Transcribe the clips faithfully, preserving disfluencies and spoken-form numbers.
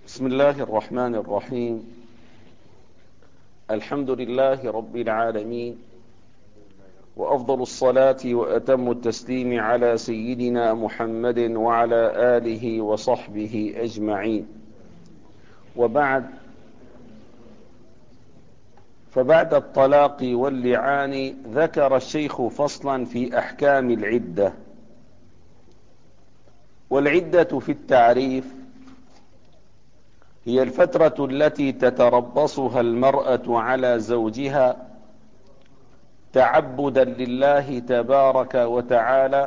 بسم الله الرحمن الرحيم. الحمد لله رب العالمين، وأفضل الصلاة وأتم التسليم على سيدنا محمد وعلى آله وصحبه أجمعين. وبعد، فبعد الطلاق واللعان ذكر الشيخ فصلا في أحكام العدة. والعدة في التعريف هي الفترة التي تتربصها المرأة على زوجها تعبدا لله تبارك وتعالى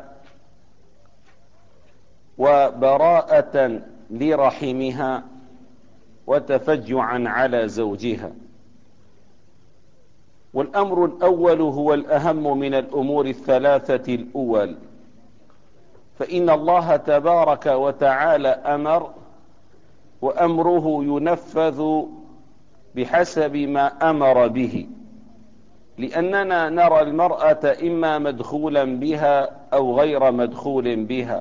وبراءة لرحمها وتفجعا على زوجها. والأمر الأول هو الأهم من الأمور الثلاثة الأول، فإن الله تبارك وتعالى أمر، وأمره ينفذ بحسب ما أمر به، لأننا نرى المرأة إما مدخولا بها أو غير مدخول بها.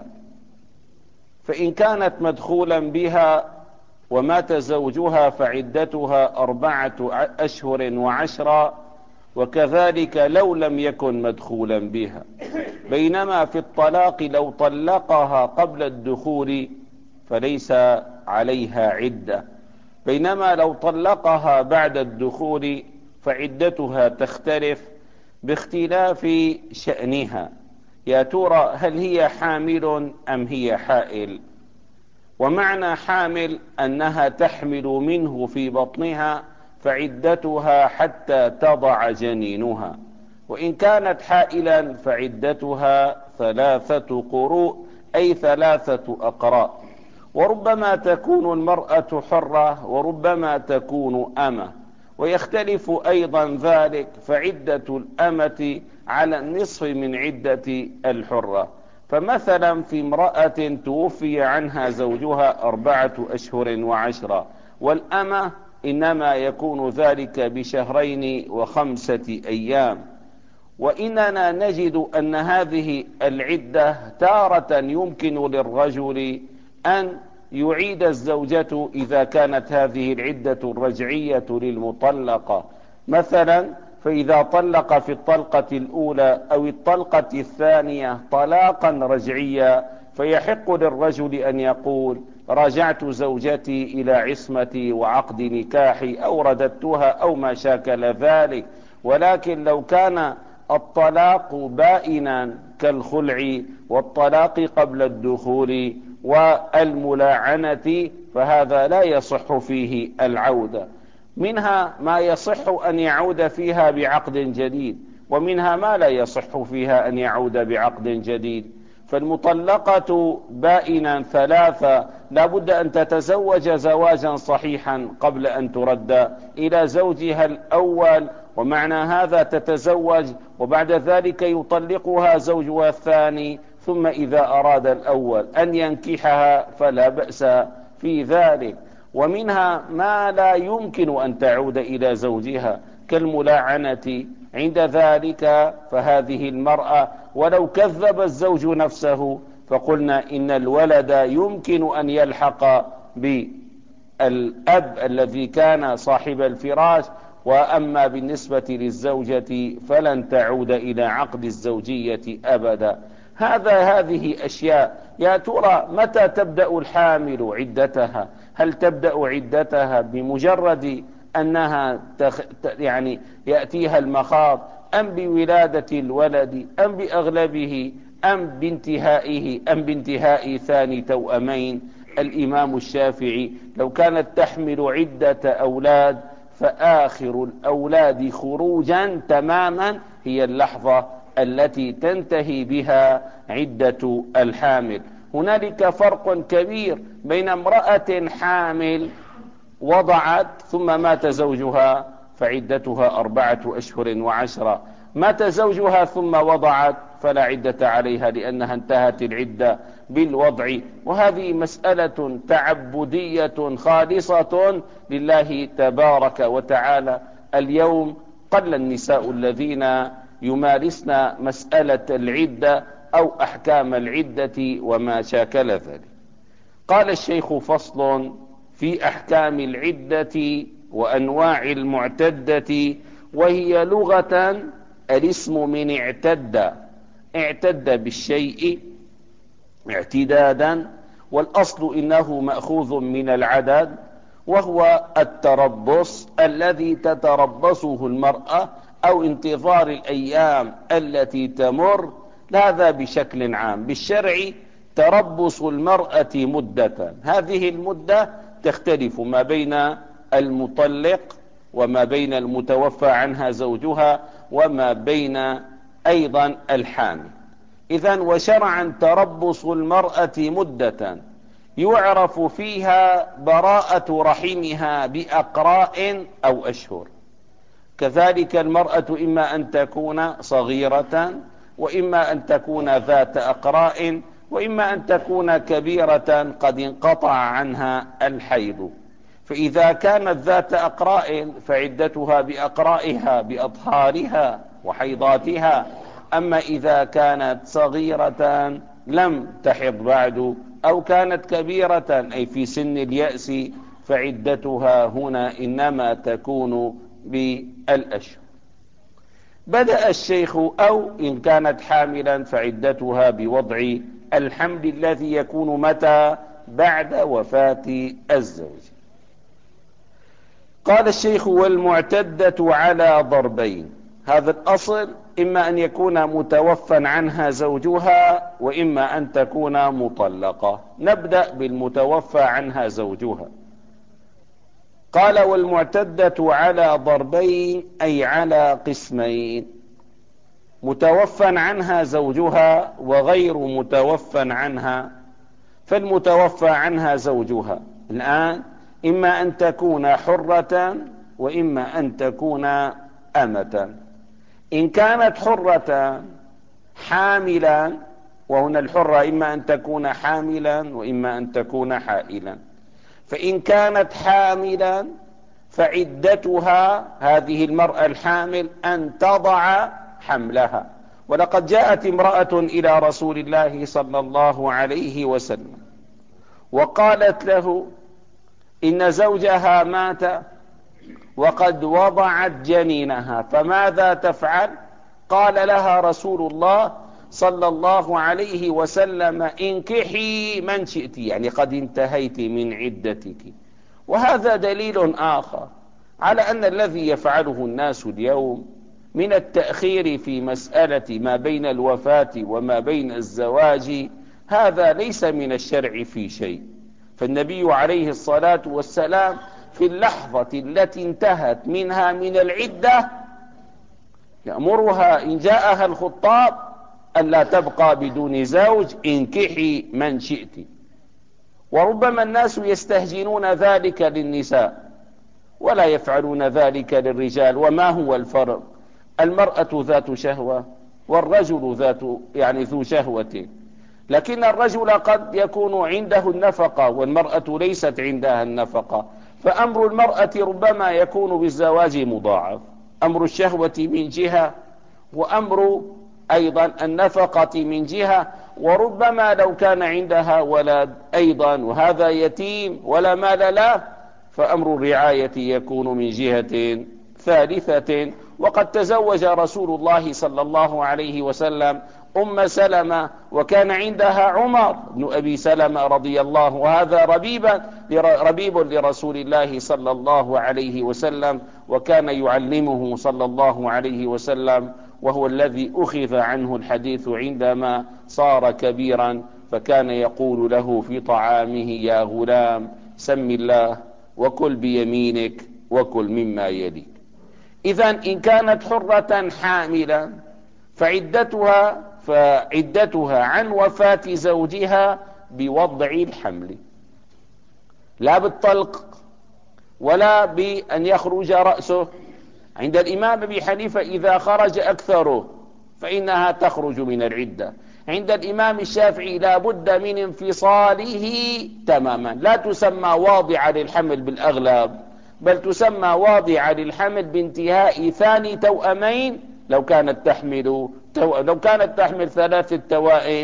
فإن كانت مدخولا بها ومات زوجها فعدتها أربعة أشهر وعشرة، وكذلك لو لم يكن مدخولا بها. بينما في الطلاق لو طلقها قبل الدخول فليس عليها عدة، بينما لو طلقها بعد الدخول فعدتها تختلف باختلاف شأنها. يا ترى هل هي حامل أم هي حائل؟ ومعنى حامل أنها تحمل منه في بطنها فعدتها حتى تضع جنينها، وإن كانت حائلا فعدتها ثلاثة قروء، أي ثلاثة أقراء. وربما تكون المرأة حرة وربما تكون أمة، ويختلف أيضا ذلك، فعدة الأمة على النصف من عدة الحرة. فمثلا في امرأة توفي عنها زوجها أربعة أشهر وعشرة، والأمة إنما يكون ذلك بشهرين وخمسة أيام. وإننا نجد أن هذه العدة تارة يمكن للرجل أن يعيد الزوجة إذا كانت هذه العدة الرجعية للمطلقة. مثلا فإذا طلق في الطلقة الأولى أو الطلقة الثانية طلاقا رجعيا، فيحق للرجل أن يقول: راجعت زوجتي إلى عصمتي وعقد نكاحي، أو رددتها، أو ما شاكل ذلك. ولكن لو كان الطلاق بائنا كالخلع والطلاق قبل الدخول والملاعنة فهذا لا يصح فيه العودة. منها ما يصح أن يعود فيها بعقد جديد، ومنها ما لا يصح فيها أن يعود بعقد جديد. فالمطلقة بائنا ثلاثة لابد أن تتزوج زواجا صحيحا قبل أن ترد إلى زوجها الأول، ومعنى هذا تتزوج وبعد ذلك يطلقها زوجها الثاني، ثم إذا أراد الأول أن ينكحها فلا بأس في ذلك. ومنها ما لا يمكن أن تعود إلى زوجها كالملاعنة، عند ذلك فهذه المرأة ولو كذب الزوج نفسه فقلنا إن الولد يمكن أن يلحق بالأب الذي كان صاحب الفراش، وأما بالنسبة للزوجة فلن تعود إلى عقد الزوجية أبدا. هذا هذه أشياء. يا ترى متى تبدأ الحامل عدتها؟ هل تبدأ عدتها بمجرد أنها تخ... يعني يأتيها المخاض، أم بولادة الولد، أم بأغلبه، أم بانتهائه، أم بانتهاء ثاني توأمين؟ الإمام الشافعي لو كانت تحمل عدة أولاد فآخر الأولاد خروجا تماما هي اللحظة التي تنتهي بها عدة الحامل. هنالك فرق كبير بين امرأة حامل وضعت ثم مات زوجها فعدتها أربعة أشهر وعشرة، مات زوجها ثم وضعت فلا عدة عليها لأنها انتهت العدة بالوضع. وهذه مسألة تعبدية خالصة لله تبارك وتعالى. اليوم قل النساء الذين يمارسن مسألة العدة أو أحكام العدة وما شاكل ذلك. قال الشيخ: فصل في أحكام العدة وأنواع المعتدة، وهي لغة الاسم من اعتد، اعتد بالشيء اعتدادا، والأصل إنه مأخوذ من العدد، وهو التربص الذي تتربصه المرأة أو انتظار الأيام التي تمر. هذا بشكل عام. بالشرع تربص المرأة مدة، هذه المدة تختلف ما بين المطلق وما بين المتوفى عنها زوجها وما بين أيضا الحامل. إذن وشرعا تربص المرأة مدة يعرف فيها براءة رحمها بأقراء أو أشهر. كذلك المرأة إما أن تكون صغيرة، وإما أن تكون ذات أقراء، وإما أن تكون كبيرة قد انقطع عنها الحيض. فإذا كانت ذات أقراء فعدتها بأقرائها بأطهارها وحيضاتها. أما إذا كانت صغيرة لم تحض بعد، أو كانت كبيرة أي في سن اليأس، فعدتها هنا إنما تكون بالأشهر. بدأ الشيخ أو إن كانت حاملا فعدتها بوضع الحمل الذي يكون متى؟ بعد وفاة الزوج. قال الشيخ: والمعتدة على ضربين. هذا الأصل إما أن يكون متوفى عنها زوجها، وإما أن تكون مطلقة. نبدأ بالمتوفى عنها زوجها. قال: والمعتدة على ضربين، أي على قسمين: متوفى عنها زوجها وغير متوفى عنها. فالمتوفى عنها زوجها الآن إما أن تكون حرة وإما أن تكون أمة. إن كانت حرة حاملا، وهنا الحرة إما أن تكون حاملا وإما أن تكون حائلا، فإن كانت حاملا فعدتها هذه المرأة الحامل أن تضع حملها. ولقد جاءت امرأة إلى رسول الله صلى الله عليه وسلم وقالت له إن زوجها مات وقد وضعت جنينها، فماذا تفعل؟ قال لها رسول الله صلى الله عليه وسلم: انكحي من شئت، يعني قد انتهيت من عدتك. وهذا دليل آخر على أن الذي يفعله الناس اليوم من التأخير في مسألة ما بين الوفاة وما بين الزواج، هذا ليس من الشرع في شيء. فالنبي عليه الصلاة والسلام في اللحظة التي انتهت منها من العدة يأمرها إن جاءها الخطاب أن لا تبقى بدون زوج، انكحي من شئت. وربما الناس يستهجنون ذلك للنساء ولا يفعلون ذلك للرجال. وما هو الفرق؟ المرأة ذات شهوة والرجل ذات يعني ذو شهوة، لكن الرجل قد يكون عنده النفقة والمرأة ليست عندها النفقة، فأمر المرأة ربما يكون بالزواج مضاعف: أمر الشهوة من جهة، وأمر أيضا النفقة من جهة، وربما لو كان عندها ولد أيضا وهذا يتيم ولا مال له، فأمر الرعاية يكون من جهة ثالثة. وقد تزوج رسول الله صلى الله عليه وسلم أم سلمة وكان عندها عمر بن أبي سلمة رضي الله، وهذا ربيبا ربيب لرسول الله صلى الله عليه وسلم، وكان يعلمه صلى الله عليه وسلم، وهو الذي أخذ عنه الحديث عندما صار كبيرا، فكان يقول له في طعامه: يا غلام سم الله وكل بيمينك وكل مما يليك. إذن إن كانت حرة حاملا فعدتها فعدتها عن وفاة زوجها بوضع الحمل، لا بالطلق ولا بأن يخرج رأسه. عند الإمام أبي حنيفة إذا خرج أكثره فإنها تخرج من العدة. عند الإمام الشافعي لا بد من انفصاله تماما، لا تسمى واضعة للحمل بالأغلب، بل تسمى واضعة للحمل بانتهاء ثاني توأمين. لو كانت تحمل تو... لو كانت تحمل ثلاثة توائم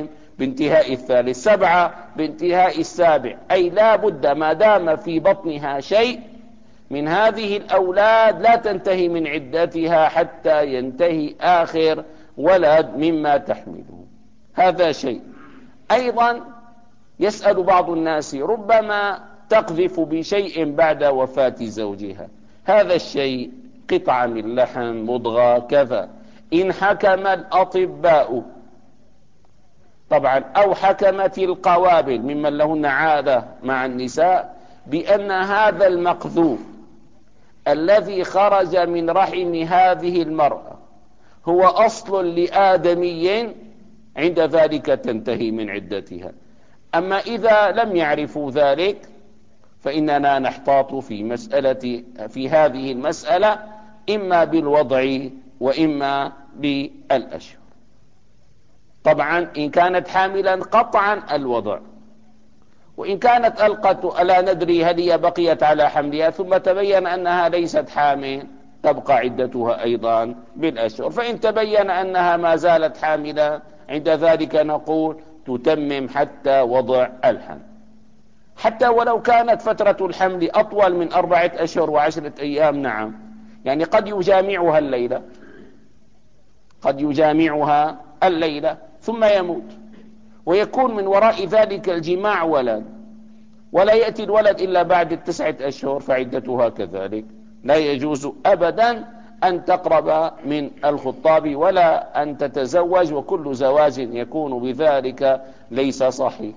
بانتهاء الثالث، سبعة بانتهاء السابع، أي لا بد ما دام في بطنها شيء من هذه الأولاد لا تنتهي من عدتها حتى ينتهي آخر ولد مما تحمله. هذا شيء. أيضا يسأل بعض الناس ربما تقذف بشيء بعد وفاة زوجها، هذا الشيء قطعة من لحم، مضغة، كذا، إن حكم الأطباء طبعا أو حكمت القوابل ممن لهن عادة مع النساء بأن هذا المقذوف الذي خرج من رحم هذه المرأة هو أصل لآدمي، عند ذلك تنتهي من عدتها. أما إذا لم يعرفوا ذلك فإننا نحتاط في مسألة في هذه المسألة إما بالوضع وإما بالأشهر. طبعا إن كانت حاملا قطعا الوضع، وإن كانت ألقت ألا ندري هل هي بقيت على حملها ثم تبين أنها ليست حامل تبقى عدتها أيضا بالأشهر. فإن تبين أنها ما زالت حاملا عند ذلك نقول تتمم حتى وضع الحمل، حتى ولو كانت فترة الحمل أطول من أربعة أشهر وعشرة أيام. نعم، يعني قد يجامعها الليلة، قد يجامعها الليلة ثم يموت، ويكون من وراء ذلك الجماع ولد، ولا يأتي الولد إلا بعد التسعة أشهر، فعدتها كذلك. لا يجوز أبدا أن تقرب من الخطاب ولا أن تتزوج، وكل زواج يكون بذلك ليس صحيح.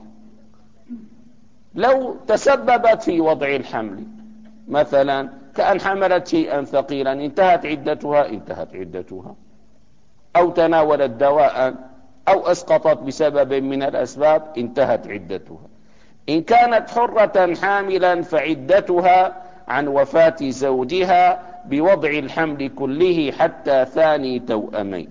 لو تسببت في وضع الحمل مثلا كأن حملت شيئا ثقيلا انتهت عدتها انتهت عدتها، أو تناولت دواء أو أسقطت بسبب من الأسباب انتهت عدتها. إن كانت حرة حاملا فعدتها عن وفاة زوجها بوضع الحمل كله حتى ثاني توأمين.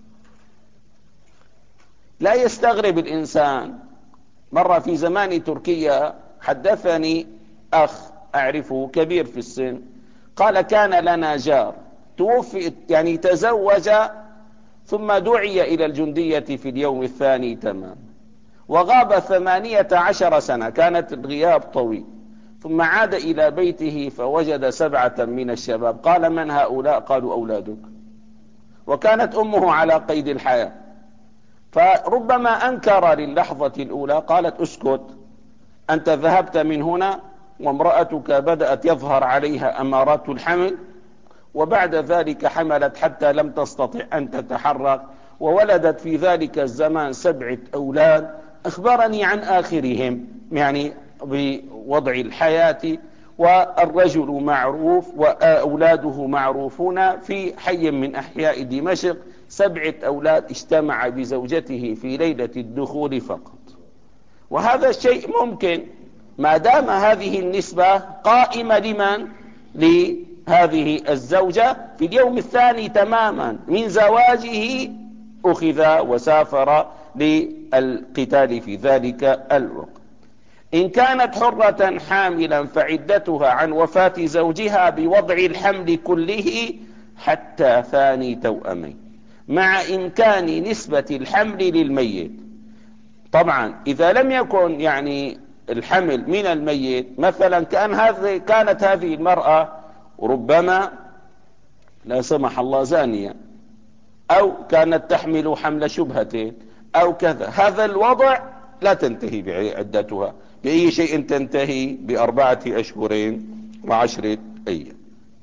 لا يستغرب الإنسان. مرة في زمان تركيا حدثني أخ أعرفه كبير في السن، قال كان لنا جار توفي، يعني تزوج ثم دعي إلى الجندية في اليوم الثاني تمام، وغاب ثمانية عشر سنة، كانت الغياب طويل، ثم عاد إلى بيته فوجد سبعة من الشباب. قال من هؤلاء؟ قالوا أولادك، وكانت أمه على قيد الحياة. فربما أنكر للحظة الأولى، قالت اسكت، أنت ذهبت من هنا وامرأتك بدأت يظهر عليها أمارات الحمل، وبعد ذلك حملت حتى لم تستطع أن تتحرك، وولدت في ذلك الزمان سبعة أولاد. أخبرني عن آخرهم يعني بوضع الحياة، والرجل معروف وأولاده معروفون في حي من أحياء دمشق، سبعة أولاد اجتمع بزوجته في ليلة الدخول فقط. وهذا الشيء ممكن ما دام هذه النسبة قائمة لمن؟ لهذه الزوجة في اليوم الثاني تماما من زواجه أخذ وسافر للقتال في ذلك الوقت. إن كانت حرة حاملا فعدتها عن وفاة زوجها بوضع الحمل كله حتى ثاني توأمين، مع إمكان نسبة الحمل للميت. طبعا إذا لم يكن يعني الحمل من الميت، مثلا كان هذه كانت هذه المرأة ربما لا سمح الله زانية، أو كانت تحمل حمل شبهة أو كذا، هذا الوضع لا تنتهي بعدتها. بأي شيء تنتهي؟ بأربعة أشهر وعشرة أيام،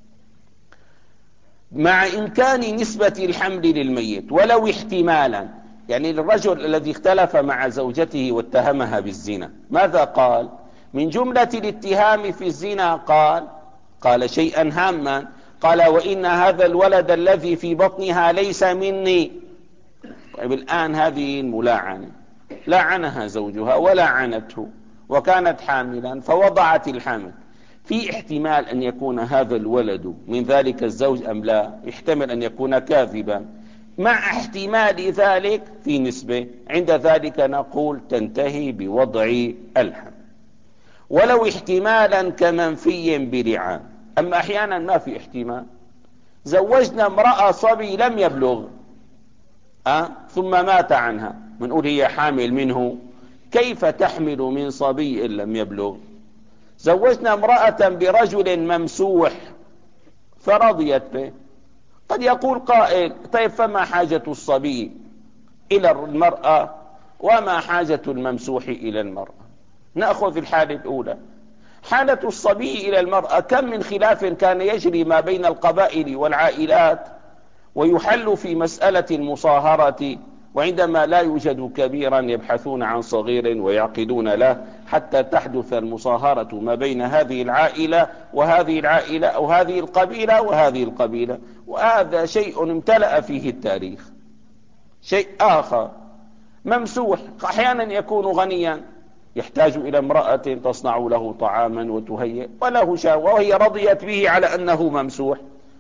مع إمكان نسبة الحمل للميت ولو احتمالا. يعني الرجل الذي اختلف مع زوجته واتهمها بالزنا، ماذا قال؟ من جملة الاتهام في الزنا قال قال شيئا هاما، قال وإن هذا الولد الذي في بطنها ليس مني. طيب الآن هذه الملاعنة لعنها زوجها ولعنته، وكانت حاملا فوضعت الحمل، في احتمال أن يكون هذا الولد من ذلك الزوج أم لا؟ يحتمل أن يكون كاذبا، مع احتمال ذلك في نسبة، عند ذلك نقول تنتهي بوضع الحمل، ولو احتمالا كمنفي برعان. أما أحيانا ما في احتمال، زوجنا امرأة صبي لم يبلغ أه؟ ثم مات عنها، منقول هي حامل منه، كيف تحمل من صبي لم يبلغ؟ زوجنا امرأة برجل ممسوح فرضيت به. قد يقول قائل: طيب فما حاجة الصبي إلى المرأة وما حاجة الممسوح إلى المرأة؟ نأخذ الحالة الأولى، حالة الصبي إلى المرأة. كم من خلاف كان يجري ما بين القبائل والعائلات ويحل في مسألة المصاهرة، وعندما لا يوجد كبيرا يبحثون عن صغير ويعقدون له حتى تحدث المصاهرة ما بين هذه العائلة وهذه العائلة أو هذه القبيلة وهذه القبيلة. وهذا شيء امتلأ فيه التاريخ. شيء آخر، ممسوح أحيانا يكون غنيا يحتاج إلى امرأة تصنع له طعاما وتهيئ وله شهوة، وهي رضيت به على أنه ممسوح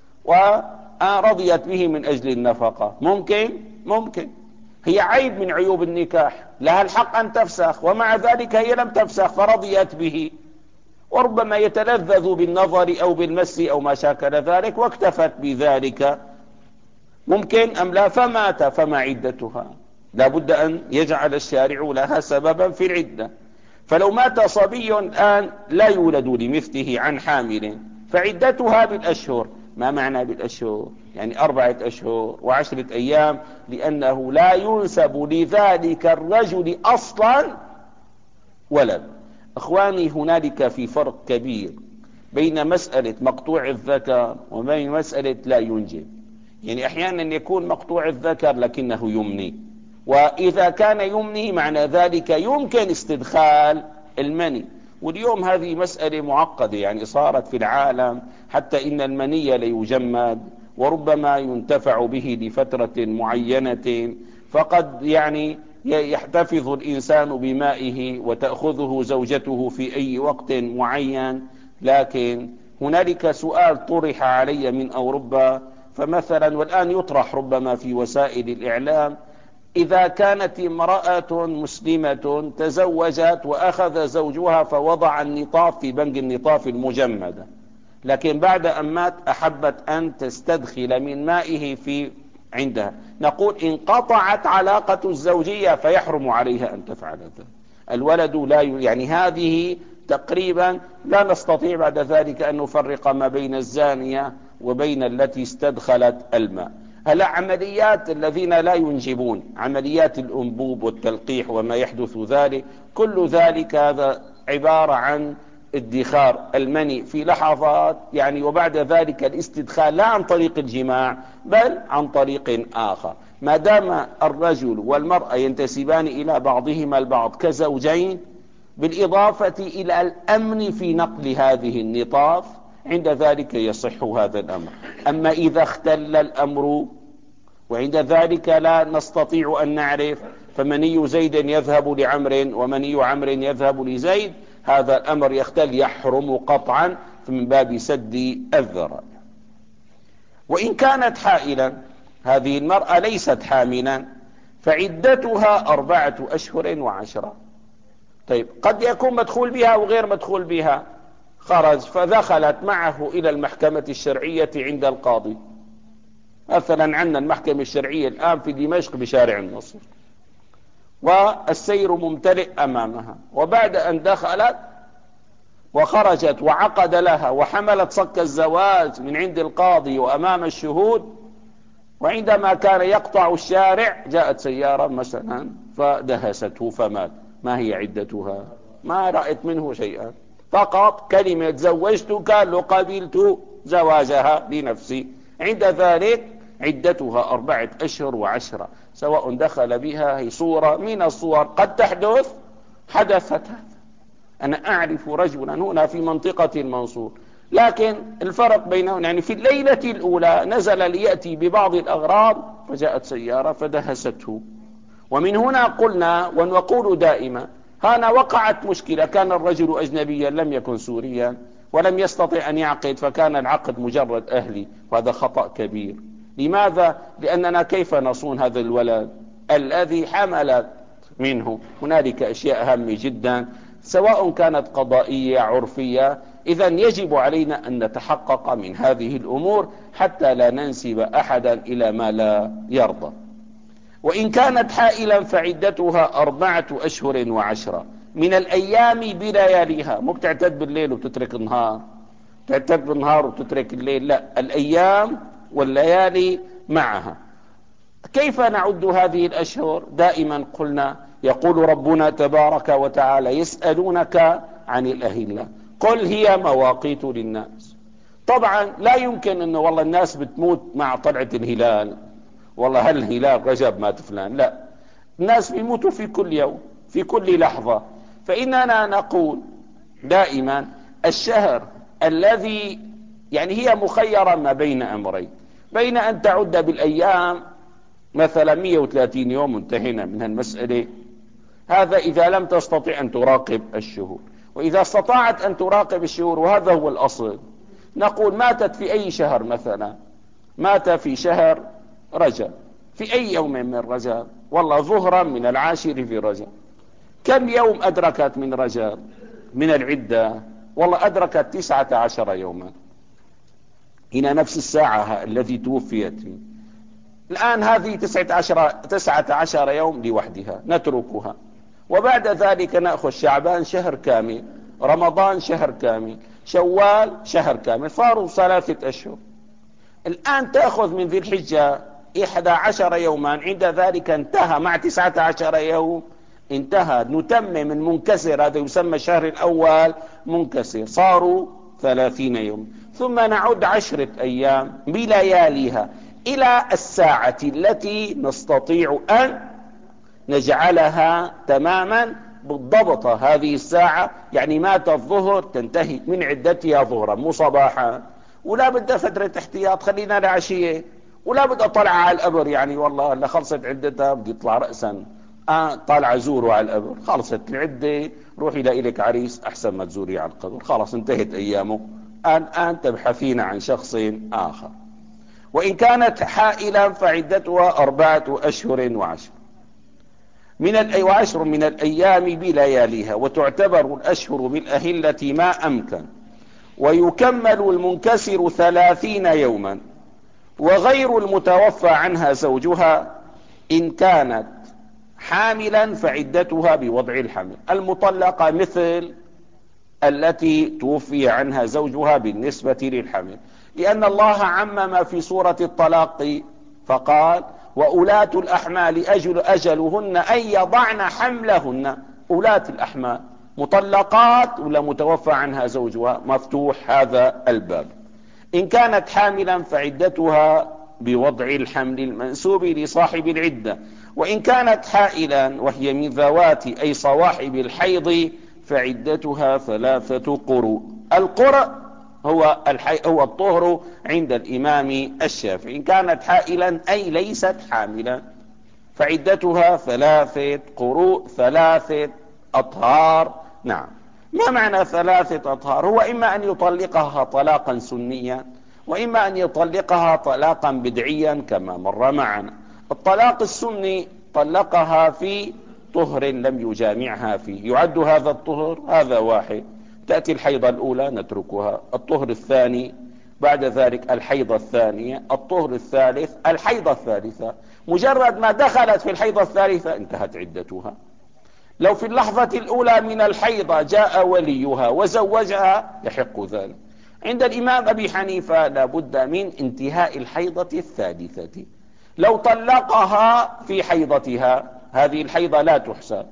ورضيت به من أجل النفقة. ممكن ممكن هي عيب من عيوب النكاح، لها الحق أن تفسخ، ومع ذلك هي لم تفسخ فرضيت به، وربما يتلذذ بالنظر أو بالمس أو ما شاكل ذلك واكتفت بذلك. ممكن أم لا؟ فمات، فما عدتها؟ لا بد أن يجعل الشارع لها سببا في العدة. فلو مات صبي الآن لا يولد لمثله عن حامل فعدتها بالأشهر. ما معنى بالأشهر؟ يعني أربعة أشهر وعشرة أيام، لأنه لا ينسب لذلك الرجل أصلا ولد. أخواني، هنالك في فرق كبير بين مسألة مقطوع الذكر وبين مسألة لا ينجب. يعني أحيانا يكون مقطوع الذكر لكنه يمني، وإذا كان يمني معنى ذلك يمكن استدخال المني. واليوم هذه مسألة معقدة، يعني صارت في العالم حتى إن المني ليجمد وربما ينتفع به لفترة معينة، فقد يعني يحتفظ الإنسان بمائه وتأخذه زوجته في أي وقت معين. لكن هنالك سؤال طرح علي من أوروبا، فمثلا والآن يطرح ربما في وسائل الإعلام: إذا كانت امرأة مسلمة تزوجت وأخذ زوجها فوضع النطاف في بنك النطاف المجمدة، لكن بعد أن مات أحبت أن تستدخل من مائه في عندها، نقول انقطعت علاقة الزوجية فيحرم عليها أن تفعل ذلك. الولد لا ي... يعني هذه تقريبا لا نستطيع بعد ذلك أن نفرق ما بين الزانية وبين التي استدخلت الماء. هلا عمليات الذين لا ينجبون، عمليات الأنبوب والتلقيح وما يحدث ذلك، كل ذلك هذا عبارة عن ادخار المني في لحظات، يعني وبعد ذلك الاستدخال لا عن طريق الجماع بل عن طريق آخر. ما دام الرجل والمرأة ينتسبان إلى بعضهما البعض كزوجين، بالإضافة إلى الأمن في نقل هذه النطاف، عند ذلك يصح هذا الأمر. أما إذا اختل الأمر وعند ذلك لا نستطيع أن نعرف، فمني زيد يذهب لعمر ومني عمر يذهب لزيد، هذا الأمر يختل، يحرم قطعا من باب سد الذرائع. وإن كانت حائلا، هذه المرأة ليست حاملا، فعدتها أربعة أشهر وعشرة. طيب قد يكون مدخول بها وغير مدخول بها، خرج فدخلت معه إلى المحكمة الشرعية عند القاضي. مثلا عندنا المحكمة الشرعية الآن في دمشق بشارع النصر، والسير ممتلئ أمامها، وبعد أن دخلت وخرجت وعقد لها وحملت صك الزواج من عند القاضي وأمام الشهود، وعندما كان يقطع الشارع جاءت سيارة مثلا فدهسته فمات. ما هي عدتها؟ ما رأيت منه شيئا، فقط كلمة زوجتك لقبلت زواجها لنفسي. عند ذلك عدتها أربعة أشهر وعشرة، سواء دخل بها، هي صورة من الصور قد تحدث، حدثت. أنا أعرف رجلا هنا في منطقة المنصور، لكن الفرق بينهم يعني في الليلة الأولى نزل ليأتي ببعض الأغراض فجاءت سيارة فدهسته. ومن هنا قلنا ونقول دائما، هنا وقعت مشكلة، كان الرجل أجنبيا لم يكن سوريا ولم يستطع أن يعقد، فكان العقد مجرد أهلي، وهذا خطأ كبير. لماذا؟ لأننا كيف نصون هذا الولد الذي حملت منه؟ هنالك أشياء هامة جدا سواء كانت قضائية عرفية، إذا يجب علينا أن نتحقق من هذه الأمور حتى لا ننسب أحدا إلى ما لا يرضى. وإن كانت حائلا فعدتها أربعة أشهر وعشرة من الأيام بلياليها. مو بتعتد بالليل وبتترك النهار، تعتد بالنهار وبتترك الليل، لا، الأيام والليالي معها. كيف نعد هذه الأشهر؟ دائما قلنا يقول ربنا تبارك وتعالى يسألونك عن الأهلة قل هي مواقيت للناس. طبعا لا يمكن أنه والله الناس بتموت مع طلعة الهلال، والله هل الهلال رجب مات فلان، لا، الناس بيموتوا في كل يوم في كل لحظة. فإننا نقول دائما الشهر الذي يعني هي مخيرة ما بين أمرين، بين أن تعد بالأيام مثلا مئة وثلاثين يوم انتهينا من المسألة، هذا إذا لم تستطع أن تراقب الشهور. وإذا استطاعت أن تراقب الشهور وهذا هو الأصل، نقول ماتت في أي شهر، مثلا مات في شهر رجب، في أي يوم من رجب، والله ظهرا من العاشر في رجب، كم يوم أدركت من رجب من العدة؟ والله أدركت تسعة عشر يوما، هنا نفس الساعة التي توفيت فيه. الآن هذه تسعة عشر, تسعة عشر يوم لوحدها نتركها، وبعد ذلك نأخذ شعبان شهر كامل، رمضان شهر كامل، شوال شهر كامل، صاروا ثلاثة أشهر. الآن تأخذ من ذي الحجة إحدى عشر يوما، عند ذلك انتهى مع تسعة عشر يوم، انتهى، نتمم المنكسر، هذا يسمى الشهر الأول منكسر، صاروا ثلاثين يوم. ثم نعد عشرة أيام بلياليها إلى الساعة التي نستطيع أن نجعلها تماما بالضبط. هذه الساعة يعني مات الظهر تنتهي من عدتها ظهرا مو صباحا، ولا بدها فترة احتياط خلينا لعشية، ولا بدها طلع على القبر، يعني والله اللي خلصت عدتها بدي يطلع رأسا آه طالع زوره على القبر، خلصت العدة روحي لإلك عريس أحسن ما تزوري على القبر، خلاص انتهت أيامه، الآن آن تبحثين عن شخص آخر. وإن كانت حائلا فعدتها أربعة أشهر وعشر من الأي وعشر من الأيام بلياليها، وتعتبر الأشهر بالأهلة ما أمكن، ويكمل المنكسر ثلاثين يوما. وغير المتوفى عنها زوجها إن كانت حاملا فعدتها بوضع الحمل. المطلقة مثل التي توفي عنها زوجها بالنسبة للحمل، لأن الله عمم في سورة الطلاق فقال وأولاة الأحمال أجل أجلهن أن يضعن حملهن. أولاة الأحمال مطلقات ولا متوفى عنها زوجها؟ مفتوح هذا الباب. إن كانت حاملا فعدتها بوضع الحمل المنسوب لصاحب العدة. وإن كانت حائلا وهي من ذوات أي صواحب الحيض فعدتها ثلاثة قروء. القرء هو الحي... هو الطهر عند الإمام الشافعي. إن كانت حائلا أي ليست حاملا فعدتها ثلاثة قروء، ثلاثة أطهار. نعم. ما معنى ثلاثة أطهار؟ هو إما أن يطلقها طلاقا سنيا، وإما أن يطلقها طلاقا بدعيا كما مر معنا. الطلاق السني طلقها في طهر لم يجامعها فيه، يعد هذا الطهر، هذا واحد، تأتي الحيضة الأولى نتركها، الطهر الثاني، بعد ذلك الحيضة الثانية، الطهر الثالث، الحيضة الثالثة. مجرد ما دخلت في الحيضة الثالثة انتهت عدتها. لو في اللحظة الأولى من الحيضة جاء وليها وزوجها يحق ذلك. عند الإمام أبي حنيفة لابد من انتهاء الحيضة الثالثة. لو طلقها في حيضتها هذه الحيضة لا تحسب،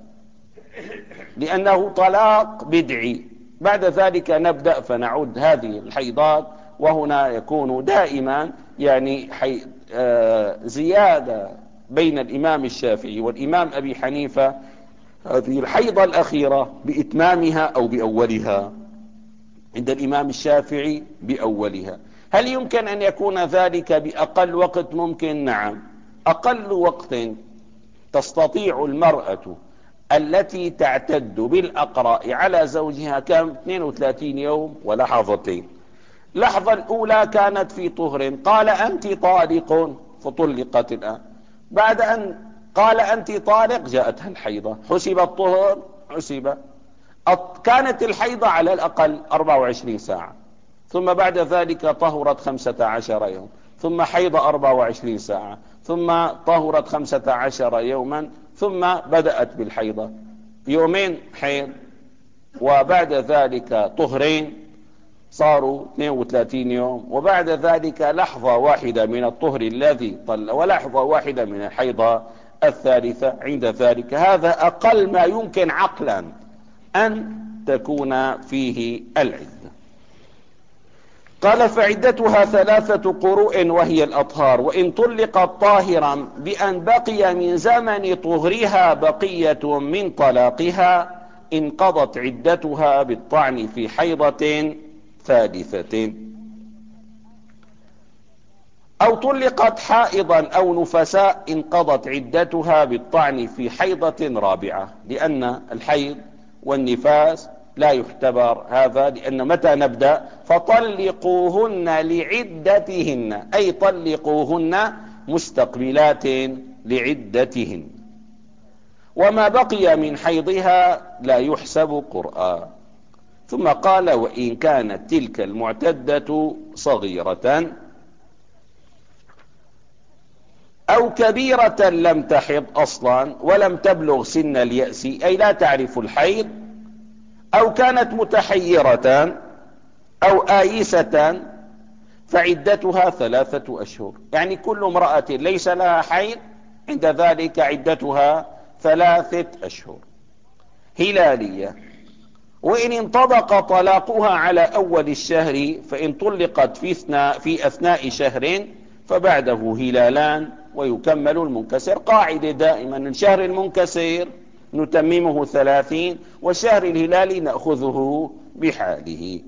لأنه طلاق بدعي. بعد ذلك نبدأ فنعد هذه الحيضات، وهنا يكون دائما يعني حي... آه زيادة بين الإمام الشافعي والإمام أبي حنيفة هذه الحيضة الأخيرة بإتمامها أو بأولها. عند الإمام الشافعي بأولها. هل يمكن أن يكون ذلك بأقل وقت؟ ممكن، نعم. أقل وقت تستطيع المرأة التي تعتد بالأقراء على زوجها كان اثنين وثلاثين يوم ولحظتين. اللحظة الأولى كانت في طهر، قال أنت طالق فطلقت الآن. بعد أن قال أنت طالق جاءتها الحيضة، حسب الطهر، حسب. كانت الحيضة على الأقل أربعة وعشرين ساعة، ثم بعد ذلك طهرت خمسة عشر يوم، ثم حيض أربع وعشرين ساعة، ثم طهرت خمسة عشر يوما، ثم بدأت بالحيضة، يومين حيض وبعد ذلك طهرين صاروا اثنين وثلاثين يوم، وبعد ذلك لحظة واحدة من الطهر الذي طل ولحظة واحدة من الحيضة الثالثة. عند ذلك هذا أقل ما يمكن عقلا أن تكون فيه العدة. قال فعدتها ثلاثة قروء وهي الأطهار، وإن طلقت طاهرا بأن بقي من زمن طهرها بقية من طلاقها انقضت عدتها بالطعن في حيضة ثالثة. أو طلقت حائضا أو نفساء انقضت عدتها بالطعن في حيضة رابعة، لأن الحيض والنفاس لا يعتبر هذا، لأن متى نبدأ فطلقوهن لعدتهن، أي طلقوهن مستقبلات لعدتهن، وما بقي من حيضها لا يحسب قرآن. ثم قال وإن كانت تلك المعتدة صغيرة أو كبيرة لم تحض أصلا ولم تبلغ سن اليأس، أي لا تعرف الحيض، أو كانت متحيرة أو آيسة، فعدتها ثلاثة أشهر. يعني كل امرأة ليس لها حيض عند ذلك عدتها ثلاثة أشهر هلالية. وإن انطبق طلاقها على أول الشهر، فإن طلقت في أثناء, في أثناء شهر فبعده هلالان ويكمل المنكسر. قاعدة دائما الشهر المنكسر نتممه ثلاثين، والشهر الهلالي نأخذه بحاله،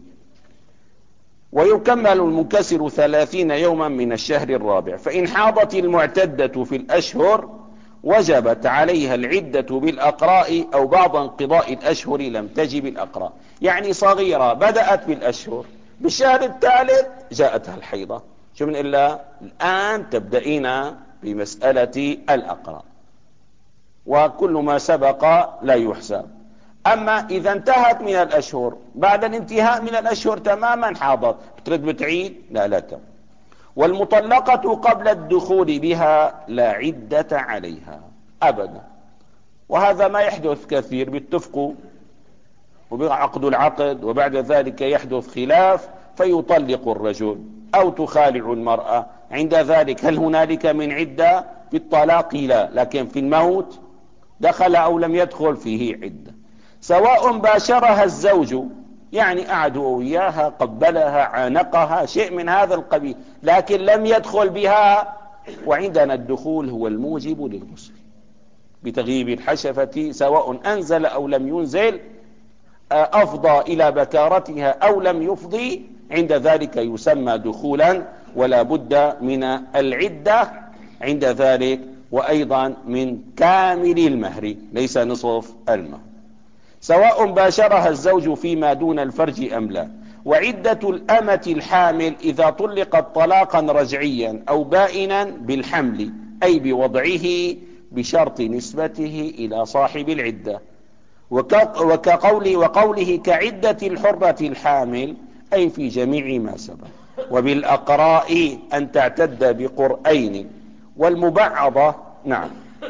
ويكمل المنكسر ثلاثين يوما من الشهر الرابع. فإن حاضت المعتدة في الأشهر وجبت عليها العدة بالأقراء، أو بعد انقضاء الأشهر لم تجب الأقراء. يعني صغيرة بدأت بالأشهر، بالشهر الثالث جاءتها الحيضة، شو من إلا الآن تبدأين بمسألة الأقراء، وكل ما سبق لا يحسب. أما إذا انتهت من الأشهر بعد الانتهاء من الأشهر تماما حاضت، بترد بتعيد؟ لا لا تم. والمطلقة قبل الدخول بها لا عدة عليها أبدا. وهذا ما يحدث كثير، بيتفقوا وبيعقدوا العقد وبعد ذلك يحدث خلاف فيطلق الرجل أو تخالع المرأة. عند ذلك هل هنالك من عدة؟ في الطلاق لا، لكن في الموت دخل أو لم يدخل فيه عدة. سواء باشرها الزوج، يعني قعدوا وياها قبلها عانقها شيء من هذا القبيل، لكن لم يدخل بها، وعندنا الدخول هو الموجب للغسل بتغييب الحشفة، سواء أنزل أو لم ينزل، أفضى إلى بكارتها أو لم يفضي، عند ذلك يسمى دخولا، ولا بد من العدة عند ذلك، وأيضا من كامل المهر ليس نصف المهر. سواء باشرها الزوج فيما دون الفرج أم لا. وعدة الأمة الحامل إذا طلقت طلاقا رجعيا أو بائنا بالحمل، أي بوضعه بشرط نسبته إلى صاحب العدة، وكقول وقوله كعدة الحرة الحامل، أي في جميع ما سبق. وبالأقراء أن تعتد بقرئين، والمبعضة نعم،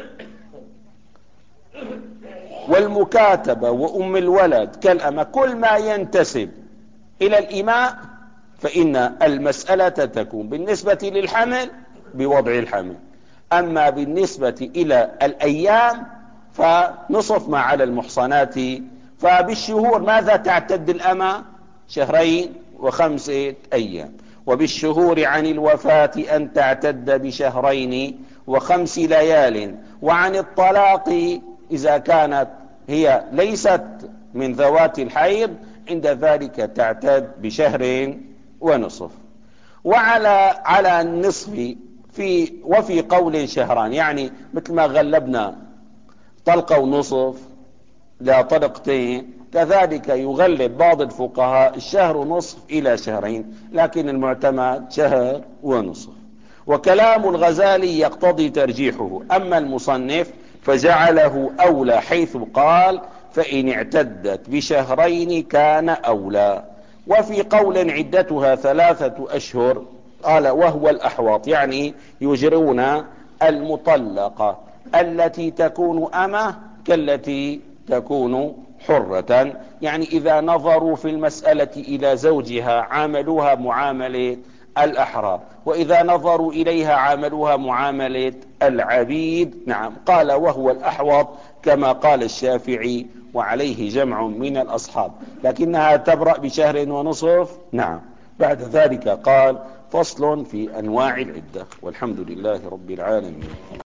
والمكاتبة وأم الولد كالأمة، كل ما ينتسب إلى الإماء فإن المسألة تكون بالنسبة للحمل بوضع الحمل. أما بالنسبة إلى الأيام فنصف ما على المحصنات. فبالشهور ماذا تعتد الأمة؟ شهرين وخمسة أيام. وبالشهور عن الوفاة أن تعتد بشهرين وخمس ليال. وعن الطلاق إذا كانت هي ليست من ذوات الحيض عند ذلك تعتد بشهر ونصف. وعلى على النصف في وفي قول شهران، يعني مثل ما غلبنا طلقة ونصف لا طلقتين، كذلك يغلب بعض الفقهاء الشهر ونصف إلى شهرين، لكن المعتمد شهر ونصف. وكلام الغزالي يقتضي ترجيحه، أما المصنف فجعله أولى، حيث قال فإن اعتدت بشهرين كان أولى. وفي قول عدتها ثلاثة أشهر قال وهو الأحوط، يعني يجرون المطلقة التي تكون أمة كالتي تكون حرة، يعني إذا نظروا في المسألة إلى زوجها عاملوها معاملة الأحرار، وإذا نظروا إليها عاملوها معاملة العبيد. نعم، قال وهو الأحوط كما قال الشافعي وعليه جمع من الأصحاب، لكنها تبرأ بشهر ونصف. نعم. بعد ذلك قال فصل في أنواع العدة، والحمد لله رب العالمين.